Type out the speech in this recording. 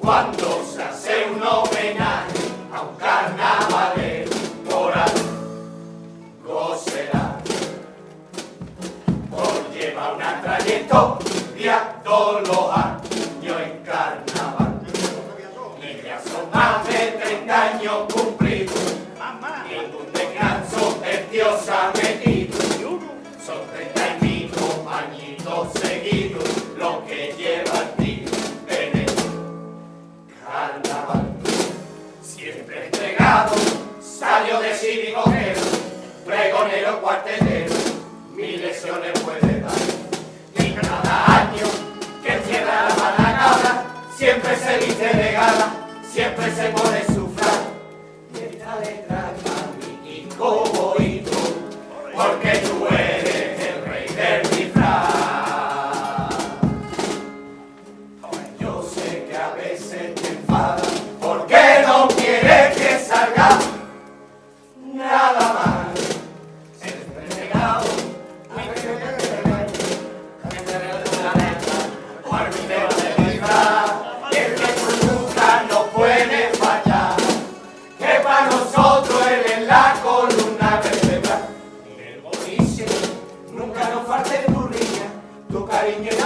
cuando se hace un homenaje a un carnavalero por algo será, por llevar una trayectoria todos los años en carnaval. Y ya son más de 30 años cumplidos, ningún descanso el Dios ha metido. Son 30 y pico añitos seguidos lo que lleva el tío en el carnaval. Siempre entregado, salió de civigojero, pregonero cuartelero, mil lesiones puede dar. Y cada año que cierra la malacada, siempre se viste de gala, siempre se pone su frac. Y esta letra a mi hijo oído, porque tú eres el rey del disfraz. Yo sé que a veces te enfadas, porque no quieres que salga nada más. Siempre entregado, el que tú nunca nos puede fallar, que para nosotros él es la columna vertebral. Y el boliche nunca nos falte tu niña, tu cariño.